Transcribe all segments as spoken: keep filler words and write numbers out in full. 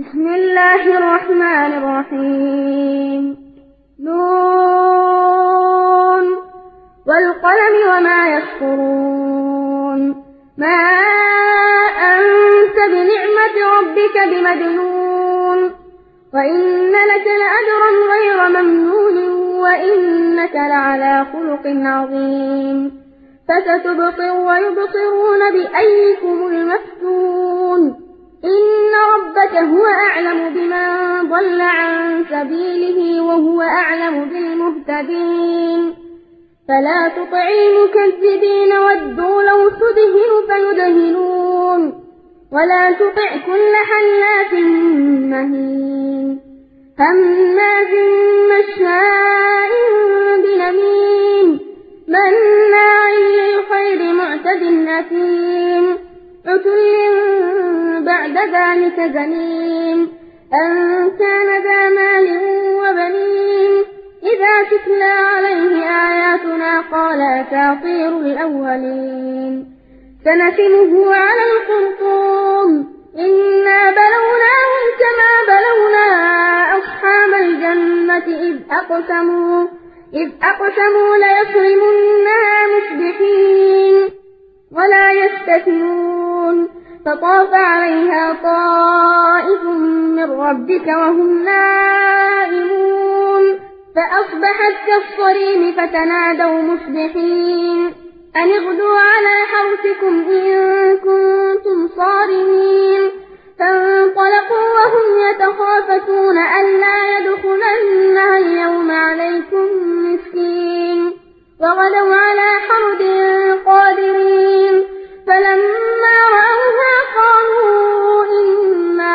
بسم الله الرحمن الرحيم. نون والقلم وما يسطرون. ما أنت بنعمة ربك بمجنون، وإن لك لأجرا غير ممنون، وإنك لعلى خلق عظيم. فستبصر ويبصرون بأيكم المفتون. إن ربك هو أعلم بمن ضل عن سبيله وهو أعلم بالمهتدين. فلا تطع المكذبين ودوا لو تدهن فيدهنون، ولا تطع كل حلاف مهين هماز مشاء بنميم مناع للخير معتد أثيم عتل بعد ذلك زنيم أن كان ذا مال وبنين. إذا تتلى عليه آياتنا قال أساطير الأولين. سنسمه على الخرطوم. إنا بلوناهم كما بلونا أصحاب الجنة إذ أقسموا إذ أقسموا ليصرمنها مصبحين ولا يستثنون. فطاف عليها طائف من ربك وهم نائمون، فأصبحت كالصريم فتنادوا مصبحين أن اغدوا على حرثكم إن كنتم صارمين. فانطلقوا وهم يتخافتون ألا يدخلنها اليوم عليكم مسكين، وغدوا على حرد قادرين. فلما رأوها قالوا إنا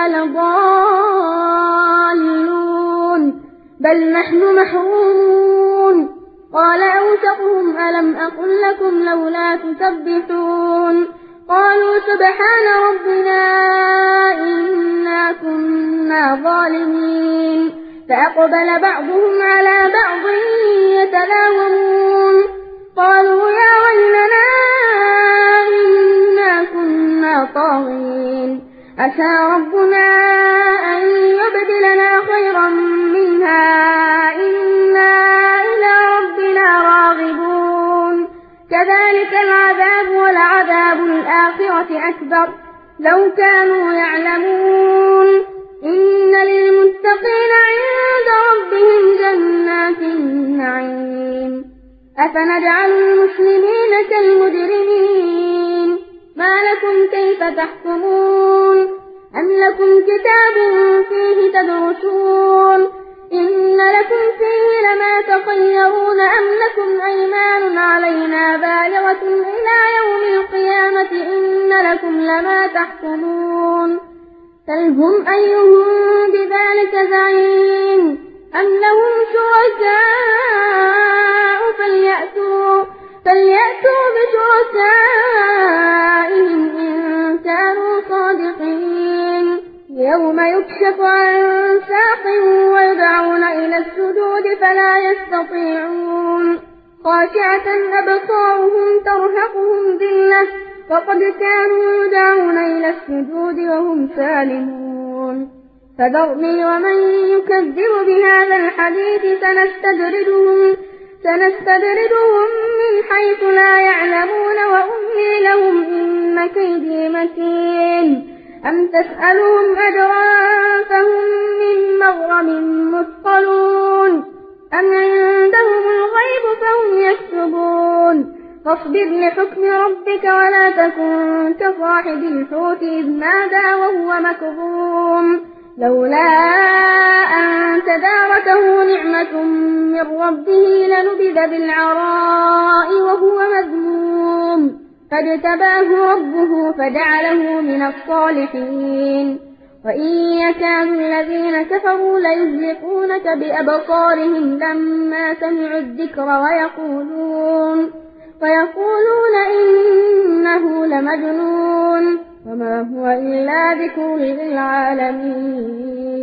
لضالون بل نحن محرومون. قال أوسطهم ألم أقل لكم لولا تسبحون. قالوا سبحان ربنا إنا كنا ظالمين. فأقبل بعضهم على بعض يتلاومون قالوا يا ويلنا إنا كنا طاغين عسى ربنا أن يبدلنا خيرا منها إنا إلى ربنا راغبون. كذلك العذاب ولعذاب الآخرة أكبر لو كانوا يعلمون. إن للمتقين عند ربهم جنات النعيم. أفنجعل المسلمين كالمجرمين ما لكم كيف تحكمون أم لكم كتاب فيه تدرسون إن لكم فيه لما تخيرون أم لكم أيمان علينا بالغة إلى يوم القيامة إن لكم لما تحكمون. سلهم أيهم بذلك زعيم أم لهم شركاء فليأتوا, فليأتوا بشركائهم إن كانوا صادقين. يوم يكشف عن ساق ويدعون إلى السجود فلا يستطيعون خاشعة أبصارهم ترهقهم ذلة وقد كانوا يدعون إلى السجود وهم سالمون. فذرني ومن يكذب بهذا الحديث سنستدرجهم سنستدرجهم من حيث لا يعلمون وأملي لهم إن كيدي متين. أم تسألهم أجرا فهم من مغرم مثقلون أم عندهم الغيب فهم يكتبون. فاصبر لحكم ربك ولا تكن كصاحب الحوت إذ نادى وهو مكظوم لولا أن تداركه نعمة من ربه لنبذ بالعراء وهو مذموم فاجتباه ربه فجعله من الصالحين. وإن يكاد الذين كفروا ليزلقونك بأبصارهم لما سمعوا الذكر ويقولون ويقولون إنه لمجنون وما هو إلا ذكر للعالمين.